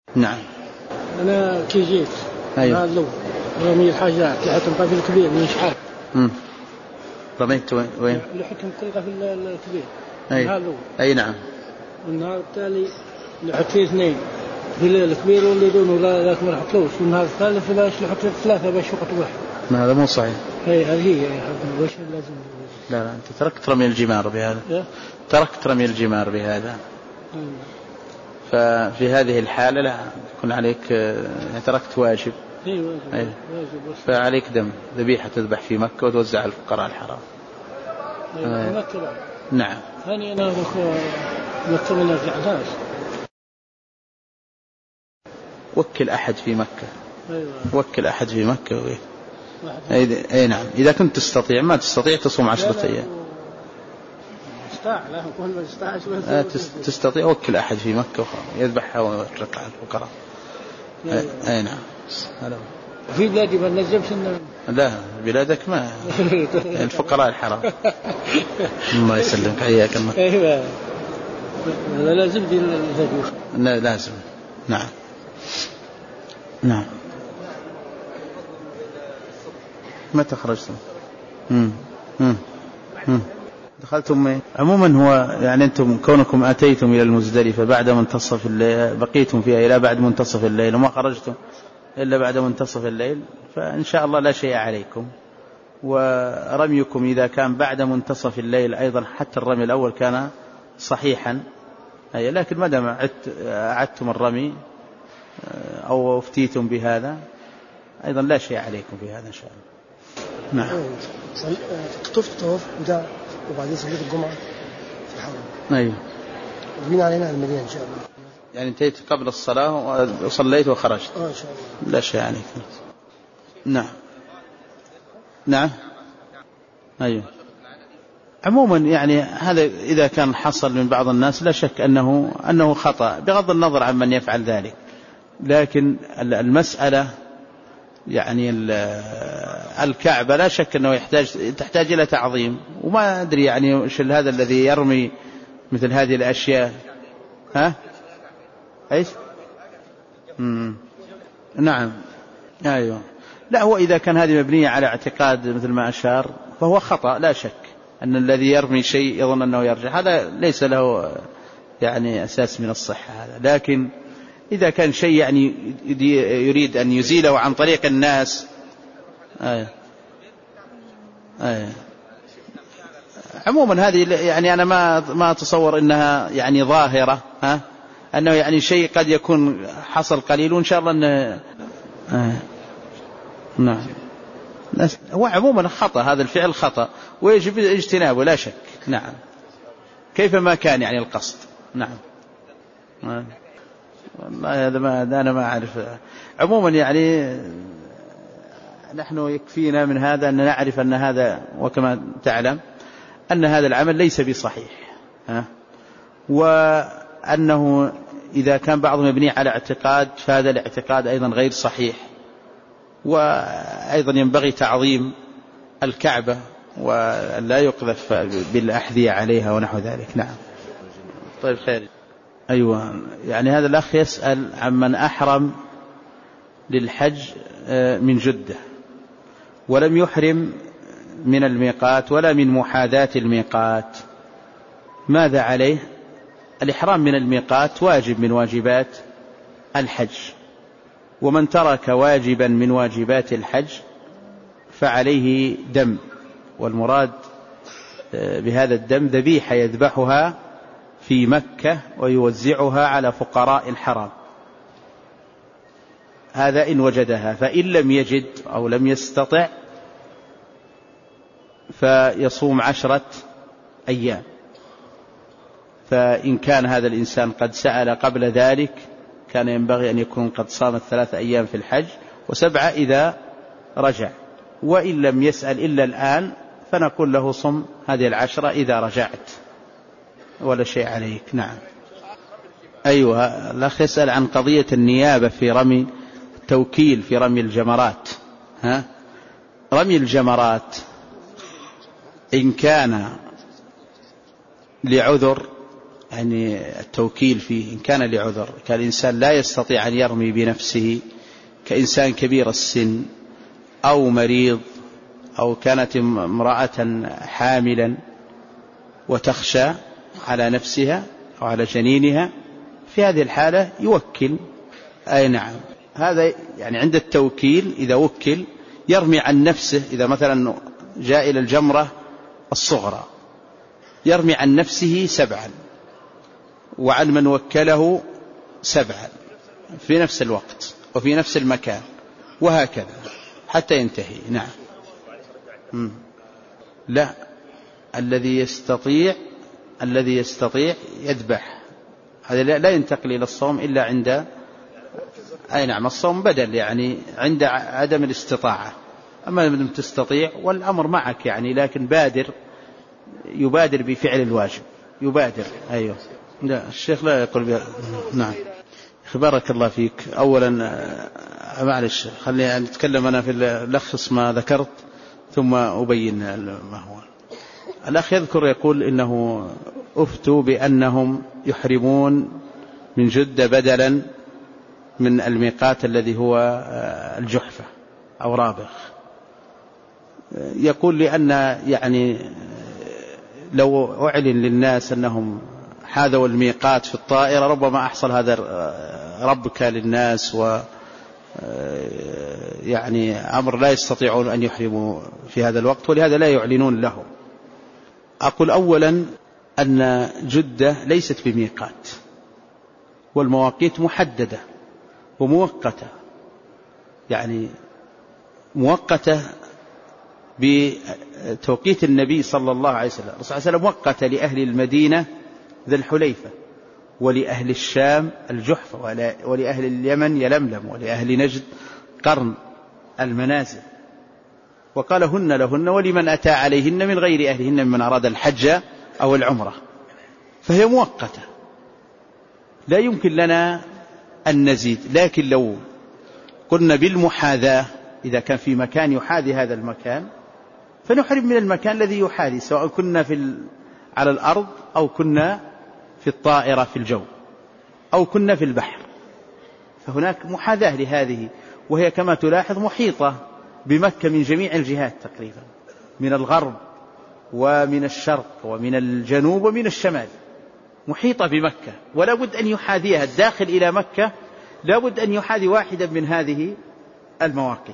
نعم. أنا كي جيت أيوة. هذا رمي الحاجات لحتم قبل الكبير من شحال. رميت وين؟ لحتم كل قبل الكبير. أي. أي نعم. والنهار التالي لحت فيه اثنين في الكبير واللي دونه لا ما حطلوش، والنهار الثالث باش لحت ثلاثة باش وقت واحد. ما هذا مو صحيح. هذه وش لازم. لا أنت تركت رمي الجمار بهذا. تركت رمي الجمار بهذا. ففي هذه الحالة لا يكون عليك تركت واجب. واجب. فعليك دم ذبيحة تذبح في مكة وتوزع على الفقراء الحرام. مكة. نعم. ثاني أنا مكة من الرعداس. وكل أحد في مكة. أيوة. وكل أحد في مكة أي نعم. إذا كنت تستطيع، ما تستطيع تصوم 10 أيام. تستطيع وكل أحد في مكة يذبحها ويترك على الفقراء. أي نعم. في بلادي ما نجمش. لا بلادك ما الفقراء الحرام. الله يسلمك حياك الله. أيوة. لازم دي لازم. نعم. نعم. متى خرجتم؟ دخلتم. عموما هو يعني أنتم كونكم أتيتم إلى المزدلفة بعد منتصف الليل، بقيتم فيها إلى بعد منتصف الليل وما خرجتم إلا بعد منتصف الليل، فإن شاء الله لا شيء عليكم. ورميكم إذا كان بعد منتصف الليل أيضا حتى الرمي الأول كان صحيحا، لكن ما دام أعدتم الرمي أو افتيتم بهذا أيضا لا شيء عليكم في هذا إن شاء الله. نعم. طفت وبعدين صليت الجمعة في الحرم. أيوة. وبين علينا المدينة إن شاء الله. يعني انتهيت قبل الصلاة وصليت وخرجت. إن شاء الله. لا شيء عليك. نعم. نعم. أيوة. عموما يعني هذا إذا كان حصل من بعض الناس لا شك أنه خطأ بغض النظر عن من يفعل ذلك، لكن المسألة يعني الكعبة لا شك أنه تحتاج إلى تعظيم، وما أدري يعني وش هذا الذي يرمي مثل هذه الأشياء. إيش؟ نعم. أيوة. لا هو إذا كان هذه مبنية على اعتقاد مثل ما أشار فهو خطأ لا شك، أن الذي يرمي شيء يظن أنه يرجع هذا ليس له يعني أساس من الصحة هذا. لكن إذا كان شيء يعني يريد أن يزيله عن طريق الناس عموما هذه يعني أنا ما أتصور أنها يعني ظاهرة أنه يعني شيء قد يكون حصل قليل وإن شاء الله أنه نعم. هو عموما خطأ، هذا الفعل خطأ ويجب اجتنابه لا شك. نعم. كيفما كان يعني القصد. نعم. والله هذا أنا ما أعرف. عموما يعني نحن يكفينا من هذا أن نعرف أن هذا وكما تعلم أن هذا العمل ليس بصحيح، وأنه إذا كان بعضهم مبني على اعتقاد فهذا الاعتقاد أيضا غير صحيح، وأيضا ينبغي تعظيم الكعبة ولا يقذف بالأحذية عليها ونحو ذلك. نعم. طيب خير. أيوة. يعني هذا الأخ يسأل عمن أحرم للحج من جدة ولم يحرم من الميقات ولا من محاذاة الميقات، ماذا عليه؟ الإحرام من الميقات واجب من واجبات الحج، ومن ترك واجبا من واجبات الحج فعليه دم، والمراد بهذا الدم ذبيحة يذبحها في مكة ويوزعها على فقراء الحرم، هذا إن وجدها. فإن لم يجد أو لم يستطع فيصوم 10 أيام. فإن كان هذا الإنسان قد سأل قبل ذلك كان ينبغي أن يكون قد صام 3 أيام في الحج و7 إذا رجع، وإن لم يسأل إلا الآن فنقول له صم هذه 10 إذا رجعت ولا شيء عليك. نعم. أيوة. الأخ يسأل عن قضية النيابة في رمي التوكيل في رمي الجمرات. رمي الجمرات إن كان لعذر يعني التوكيل فيه إن كان لعذر، كان الإنسان لا يستطيع أن يرمي بنفسه، كإنسان كبير السن أو مريض، أو كانت امرأة حاملا وتخشى على نفسها أو على جنينها، في هذه الحالة يوكل. أي نعم، هذا يعني عند التوكيل إذا وكل يرمي عن نفسه، إذا مثلا جاء إلى الجمرة الصغرى يرمي عن نفسه 7 وعن من وكله 7 في نفس الوقت وفي نفس المكان، وهكذا حتى ينتهي. نعم. لا، الذي يستطيع يذبح، هذا لا ينتقل إلى الصوم إلا عند أي نعم، الصوم بدل يعني عند عدم الاستطاعة. أما لم تستطيع والأمر معك يعني، لكن يبادر بفعل الواجب، يبادر. أيوه، لا الشيخ لا يقول بها. نعم. بارك الله فيك. أولا معلش خليني أتكلم أنا في لخص ما ذكرت ثم أبين ما هو. الأخ يذكر يقول إنه أفتوا بأنهم يحرمون من جدة بدلا من الميقات الذي هو الجحفة أو رابغ. يقول لأن يعني لو أعلن للناس أنهم حاذوا الميقات في الطائرة ربما أحصل هذا ربك للناس، يعني أمر لا يستطيعون أن يحرموا في هذا الوقت، ولهذا لا يعلنون له. أقول أولا أن جدة ليست بميقات، والمواقيت محددة ومؤقتة، يعني مؤقتة بتوقيت النبي صلى الله عليه وسلم. الرسول صلى الله عليه وسلم وقت لأهل المدينة ذي الحليفة، ولأهل الشام الجحفة، ولأهل اليمن يلملم، ولأهل نجد قرن المنازل، وقال هن لهن ولمن أتى عليهن من غير أهلهن من أراد الحج أو العمرة. فهي مؤقتة لا يمكن لنا أن نزيد. لكن لو قلنا بالمحاذاة، إذا كان في مكان يحاذي هذا المكان فنحرم من المكان الذي يحاذي، سواء كنا على الأرض أو كنا في الطائرة في الجو أو كنا في البحر، فهناك محاذاة لهذه، وهي كما تلاحظ محيطة بمكة من جميع الجهات تقريبا، من الغرب ومن الشرق ومن الجنوب ومن الشمال، محيطة بمكة، ولا بد أن يحاذيها. الداخل إلى مكة لا بد أن يحاذي واحدة من هذه المواقيت،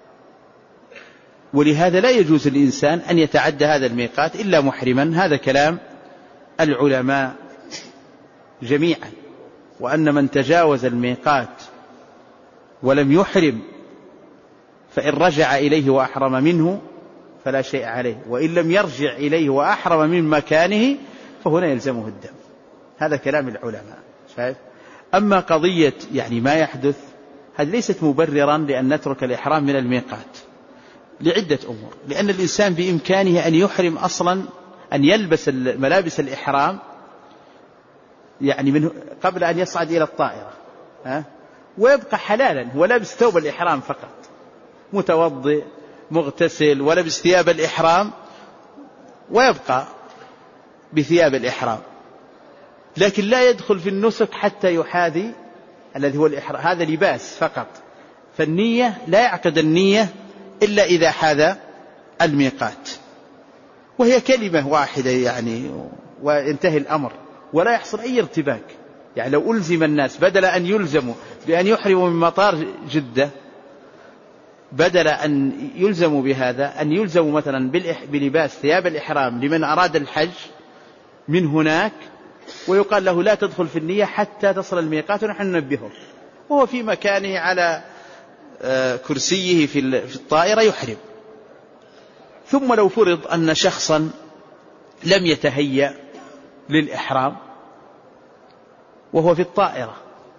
ولهذا لا يجوز للإنسان أن يتعدى هذا الميقات إلا محرما. هذا كلام العلماء جميعا، وأن من تجاوز الميقات ولم يحرم فإن رجع إليه وأحرم منه فلا شيء عليه، وإن لم يرجع إليه وأحرم من مكانه فهنا يلزمه الدم. هذا كلام العلماء. شايف؟ أما قضية يعني ما يحدث، هذه ليست مبررا لأن نترك الإحرام من الميقات لعدة أمور. لأن الإنسان بإمكانه أن يحرم أصلا، أن يلبس ملابس الإحرام يعني منه قبل أن يصعد إلى الطائرة، ويبقى حلالا، هو لابس ثوب الإحرام فقط، متوضئ مغتسل ولبس ثياب الإحرام ويبقى بثياب الإحرام، لكن لا يدخل في النسك حتى يحاذي الذي هو الإحرام. هذا لباس فقط، فالنية لا يعقد النية إلا إذا حاذى الميقات، وهي كلمة واحدة يعني وينتهي الأمر ولا يحصل أي ارتباك. يعني لو ألزم الناس بدل أن يلزموا بأن يحرموا من مطار جدة، بدل أن يلزموا بهذا أن يلزموا مثلا بلباس ثياب الإحرام لمن أراد الحج من هناك، ويقال له لا تدخل في النية حتى تصل الميقات ونحن ننبهه، وهو في مكانه على كرسيه في الطائرة يحرم. ثم لو فرض أن شخصا لم يتهيأ للإحرام وهو في الطائرة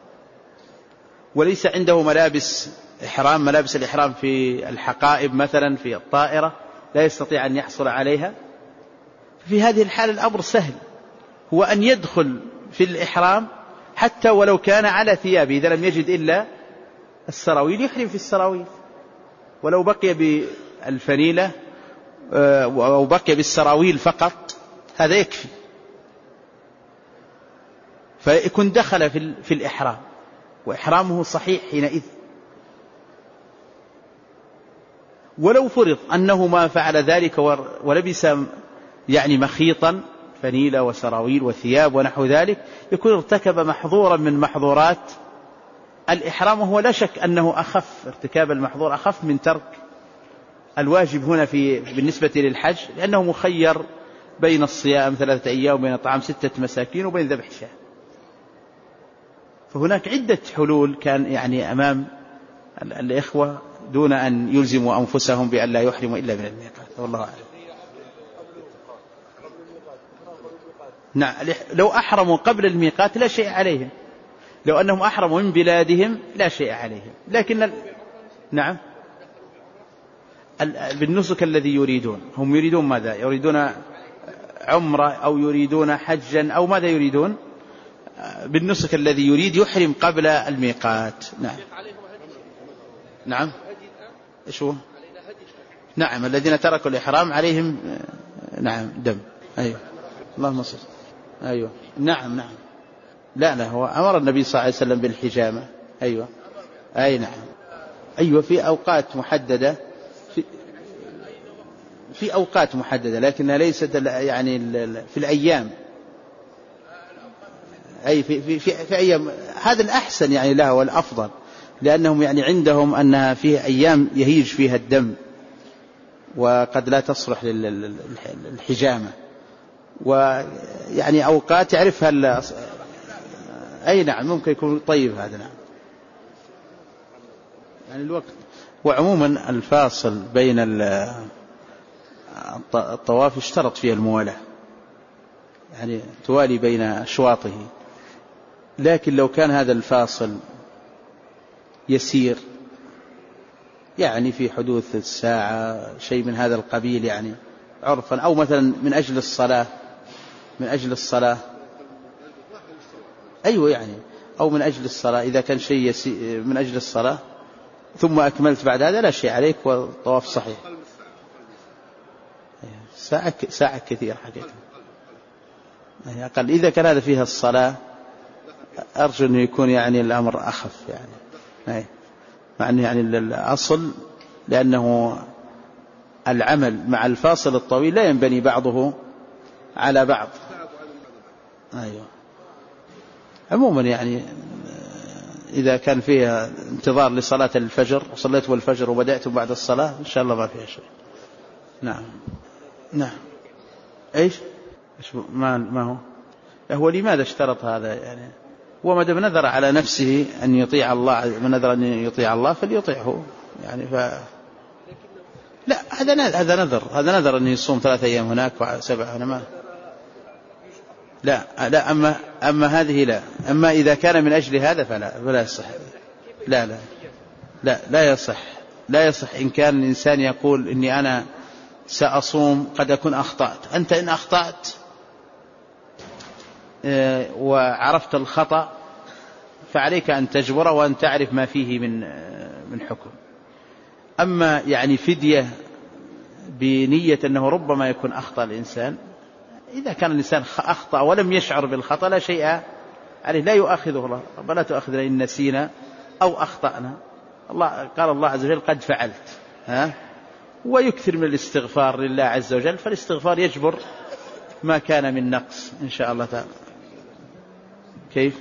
وليس عنده ملابس إحرام، ملابس الإحرام في الحقائب مثلا في الطائرة لا يستطيع أن يحصل عليها، في هذه الحالة الأمر سهل، هو أن يدخل في الإحرام حتى ولو كان على ثيابه، إذا لم يجد إلا السراويل يحرم في السراويل، ولو بقي بالفنيلة أو بقي بالسراويل فقط هذا يكفي. فيكون دخل في الإحرام وإحرامه صحيح حينئذ. ولو فرض أنه ما فعل ذلك ولبس يعني مخيطا فنيلة وسراويل وثياب ونحو ذلك، يكون ارتكب محظورا من محظورات الإحرام، وهو لا شك أنه أخف، ارتكاب المحظور أخف من ترك الواجب هنا بالنسبة للحج، لأنه مخير بين الصيام 3 أيام وبين طعام 6 مساكين وبين ذبح شاة. فهناك عدة حلول كان يعني أمام الإخوة دون أن يلزموا أنفسهم بأن لا يحرموا إلا من الميقات، والله أعلم. نعم، لو أحرموا قبل الميقات لا شيء عليهم، لو أنهم أحرموا من بلادهم لا شيء عليهم، لكن نعم بالنسك الذي يريدون، هم يريدون ماذا؟ يريدون عمرة أو يريدون حجا أو ماذا يريدون؟ بالنسك الذي يريد يحرم قبل الميقات. نعم نعم. إيش هو؟ نعم، الذين تركوا الإحرام عليهم نعم دم. أيوه اللهم صل. أيوه نعم نعم. لا هو أمر النبي صلى الله عليه وسلم بالحجامة. أيوه أي نعم. أيوه في أوقات محددة، في أوقات محددة، لكنها ليست يعني في الأيام، أي في أيام. هذا الأحسن يعني له والأفضل، لأنهم يعني عندهم أنها فيه أيام يهيج فيها الدم وقد لا تصلح للحجامة، ويعني أوقات يعرفها أي نعم ممكن يكون طيب هذا. نعم يعني الوقت. وعموما الفاصل بين الطواف اشترط فيه الموالاة، يعني توالي بين أشواطه، لكن لو كان هذا الفاصل يسير يعني في حدوث الساعة شيء من هذا القبيل يعني عرفا، أو مثلا من أجل الصلاة أيوة يعني، أو من أجل الصلاة، إذا كان شيء من أجل الصلاة ثم أكملت بعد هذا لا شيء عليك والطواف صحيح. ساعة كثير حقيقة يعني أقل. إذا كان هذا فيها الصلاة أرجو أن يكون يعني الأمر أخف يعني، مع أنه يعني الأصل، لأنه العمل مع الفاصل الطويل لا ينبني بعضه على بعض. أيوة عموما يعني إذا كان فيها انتظار لصلاة الفجر وصليت والفجر وبدأت بعد الصلاة إن شاء الله ما فيها شيء. نعم نعم. إيش ما هو لماذا اشترط هذا يعني؟ وما دام نذر على نفسه أن يطيع الله، من نذر أن يطيع الله فليطيعه يعني. لا هذا نذر أن يصوم 3 أيام هناك و7 هنا ما. لا أما هذه لا. أما إذا كان من أجل هذا فلا يصح. لا يصح إن كان الإنسان يقول إني أنا سأصوم قد أكون أخطأت. أنت إن أخطأت وعرفت الخطأ فعليك أن تجبر وأن تعرف ما فيه من حكم. أما يعني فدية بنية أنه ربما يكون أخطأ الإنسان، إذا كان الإنسان أخطأ ولم يشعر بالخطأ لا شيء عليه، لا يؤاخذه الله. ربنا تؤاخذنا إن نسينا أو أخطأنا. قال الله عز وجل قد فعلت، ويكثر من الاستغفار لله عز وجل، فالاستغفار يجبر ما كان من نقص إن شاء الله تعالى. كيف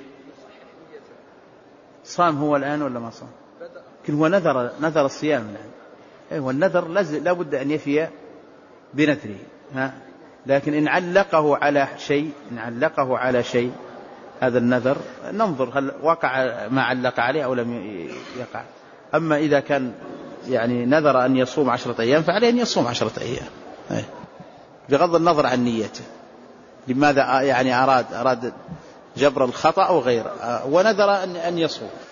صام هو الآن ولا ما صام؟ لكن هو نذر الصيام الآن. والنذر لا بد أن يفي بنذره، لكن إن علقه على شيء هذا النذر ننظر هل وقع ما علق عليه أو لم يقع. أما إذا كان يعني نذر أن يصوم 10 أيام فعليه أن يصوم 10 أيام بغض النظر عن نيته، لماذا يعني أراد جبر الخطأ أو غيره، ونذر أن يصوم.